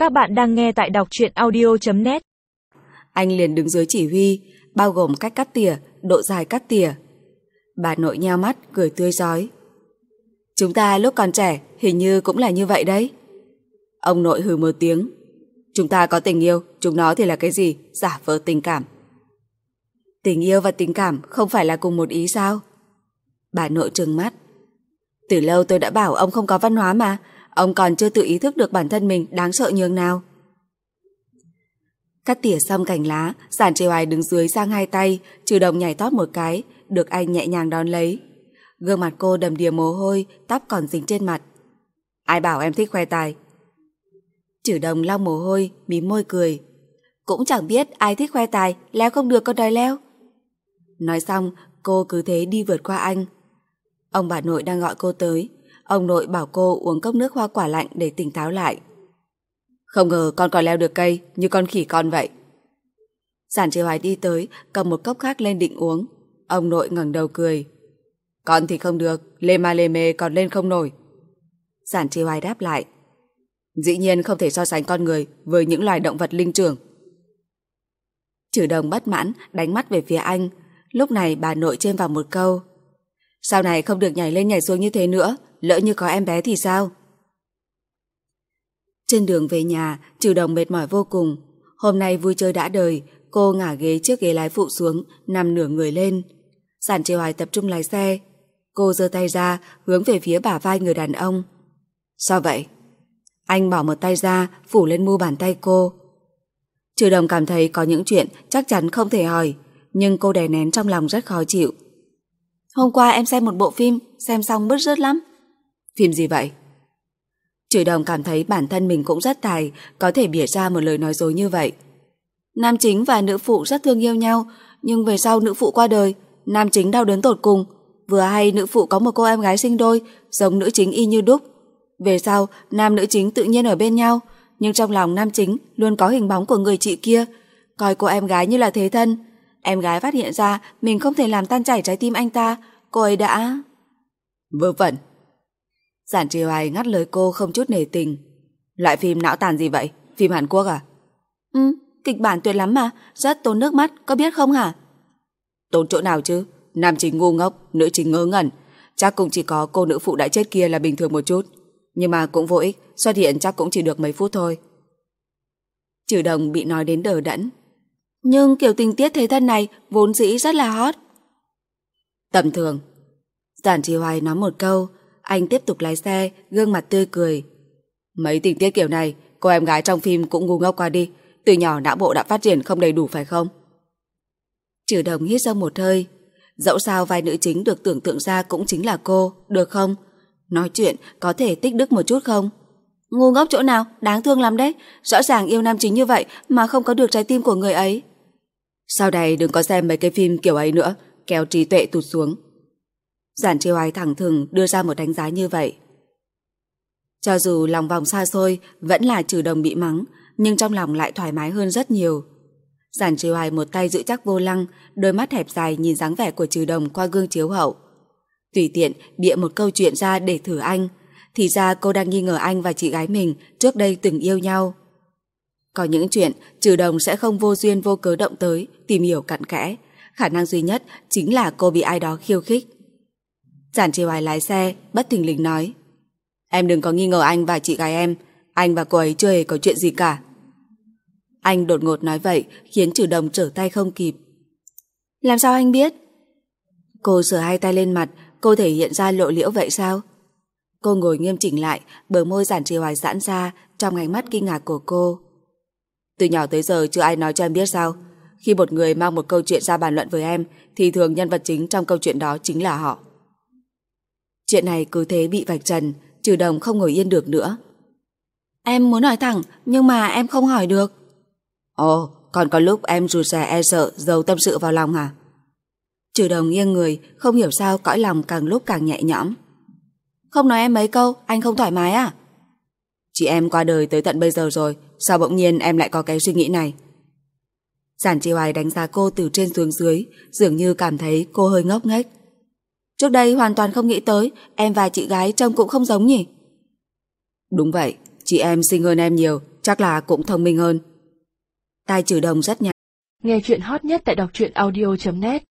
Các bạn đang nghe tại đọc truyện audio.net. Anh liền đứng dưới chỉ huy, bao gồm cách cắt tỉa, độ dài cắt tỉa. Bà nội nheo mắt, cười tươi rói. Chúng ta lúc còn trẻ hình như cũng là như vậy đấy. Ông nội hừ một tiếng. Chúng ta có tình yêu, chúng nó thì là cái gì? Giả vờ tình cảm. Tình yêu và tình cảm không phải là cùng một ý sao? Bà nội trừng mắt. Từ lâu tôi đã bảo ông không có văn hóa mà. Ông còn chưa tự ý thức được bản thân mình đáng sợ nhường nào. Cắt tỉa xong cành lá, Giản Trì Hoài đứng dưới giang hai tay, chủ động nhảy tót một cái, được anh nhẹ nhàng đón lấy. Gương mặt cô đầm đìa mồ hôi, tóc còn dính trên mặt. Ai bảo em thích khoe tài? Chủ động lau mồ hôi, mím môi cười. Cũng chẳng biết ai thích khoe tài, leo không được con đòi leo. Nói xong, cô cứ thế đi vượt qua anh. Ông bà nội đang gọi cô tới. Ông nội bảo cô uống cốc nước hoa quả lạnh để tỉnh táo lại. Không ngờ con còn leo được cây như con khỉ con vậy. Giản Trì Hoài đi tới, cầm một cốc khác lên định uống. Ông nội ngẩng đầu cười. Con thì không được, lê ma lê mê còn lên không nổi. Giản Trì Hoài đáp lại. Dĩ nhiên không thể so sánh con người với những loài động vật linh trưởng. Trừ Đồng bất mãn đánh mắt về phía anh. Lúc này bà nội chêm vào một câu. Sau này không được nhảy lên nhảy xuống như thế nữa, lỡ như có em bé thì sao? Trên đường về nhà, Trừ Đồng mệt mỏi vô cùng. Hôm nay vui chơi đã đời, cô ngả ghế trước ghế lái phụ xuống, nằm nửa người lên. Giản Trì Hoài tập trung lái xe. Cô giơ tay ra, hướng về phía bả vai người đàn ông. Sao vậy? Anh bỏ một tay ra, phủ lên mu bàn tay cô. Trừ Đồng cảm thấy có những chuyện chắc chắn không thể hỏi, nhưng cô đè nén trong lòng rất khó chịu. Hôm qua em xem một bộ phim, xem xong bứt rứt lắm. Phim gì vậy? Trừ Đồng cảm thấy bản thân mình cũng rất tài, có thể bịa ra một lời nói dối như vậy. Nam chính và nữ phụ rất thương yêu nhau, nhưng về sau nữ phụ qua đời, nam chính đau đớn tột cùng. Vừa hay nữ phụ có một cô em gái sinh đôi, giống nữ chính y như đúc. Về sau, nam nữ chính tự nhiên ở bên nhau, nhưng trong lòng nam chính luôn có hình bóng của người chị kia, coi cô em gái như là thế thân. Em gái phát hiện ra mình không thể làm tan chảy trái tim anh ta, cô ấy đã... Vớ vẩn. Giản Trì Hoài ngắt lời cô không chút nể tình. Loại phim não tàn gì vậy? Phim Hàn Quốc à? Kịch bản tuyệt lắm mà, rất tốn nước mắt, có biết không hả? Tốn chỗ nào chứ? Nam chính ngu ngốc, nữ chính ngớ ngẩn. Chắc cũng chỉ có cô nữ phụ đã chết kia là bình thường một chút. Nhưng mà cũng vô ích, xuất hiện chắc cũng chỉ được mấy phút thôi. Trừ Đồng bị nói đến đờ đẫn. Nhưng kiểu tình tiết thế thân này vốn dĩ rất là hot. Tầm thường. Giản Trì Hoài nói một câu, anh tiếp tục lái xe, gương mặt tươi cười. Mấy tình tiết kiểu này, cô em gái trong phim cũng ngu ngốc qua đi. Từ nhỏ não bộ đã phát triển không đầy đủ phải không? Trừ Đồng hít sâu một hơi. Dẫu sao vai nữ chính được tưởng tượng ra cũng chính là cô, được không? Nói chuyện có thể tích đức một chút không? Ngu ngốc chỗ nào, đáng thương lắm đấy. Rõ ràng yêu nam chính như vậy mà không có được trái tim của người ấy. Sau này đừng có xem mấy cái phim kiểu ấy nữa, kéo trí tuệ tụt xuống. Giản Trì Hoài thẳng thừng đưa ra một đánh giá như vậy. Cho dù lòng vòng xa xôi vẫn là Trừ Đồng bị mắng, nhưng trong lòng lại thoải mái hơn rất nhiều. Giản Trì Hoài một tay giữ chắc vô lăng, đôi mắt hẹp dài nhìn dáng vẻ của Trừ Đồng qua gương chiếu hậu. Tùy tiện bịa một câu chuyện ra để thử anh. Thì ra cô đang nghi ngờ anh và chị gái mình trước đây từng yêu nhau. Có những chuyện Trừ Đồng sẽ không vô duyên vô cớ động tới, tìm hiểu cặn kẽ. Khả năng duy nhất chính là cô bị ai đó khiêu khích. Giản Trì Hoài lái xe, bất thình lình nói. Em đừng có nghi ngờ anh và chị gái em. Anh và cô ấy chưa hề có chuyện gì cả. Anh đột ngột nói vậy khiến Trừ Đồng trở tay không kịp. Làm sao anh biết? Cô sờ hai tay lên mặt, cô thể hiện ra lộ liễu vậy sao? Cô ngồi nghiêm chỉnh lại, bờ môi Giản Trì Hoài giãn ra trong ánh mắt kinh ngạc của cô. Từ nhỏ tới giờ chưa ai nói cho em biết sao? Khi một người mang một câu chuyện ra bàn luận với em thì thường nhân vật chính trong câu chuyện đó chính là họ. Chuyện này cứ thế bị vạch trần, Trừ Đồng không ngồi yên được nữa. Em muốn hỏi thẳng, nhưng mà em không hỏi được. Ồ, còn có lúc em rụt rè e sợ giấu tâm sự vào lòng hả? Trừ Đồng nghiêng người, không hiểu sao cõi lòng càng lúc càng nhẹ nhõm. Không nói em mấy câu, anh không thoải mái à? Chị em qua đời tới tận bây giờ rồi, sao bỗng nhiên em lại có cái suy nghĩ này? Giản Trì Hoài đánh giá cô từ trên xuống dưới, dường như cảm thấy cô hơi ngốc nghếch. Trước đây hoàn toàn không nghĩ tới, em và chị gái trông cũng không giống nhỉ? Đúng vậy, chị em xinh hơn em nhiều, chắc là cũng thông minh hơn. Tai Trừ Đồng rất nhanh. Nghe chuyện hot nhất tại đọc truyện audio.net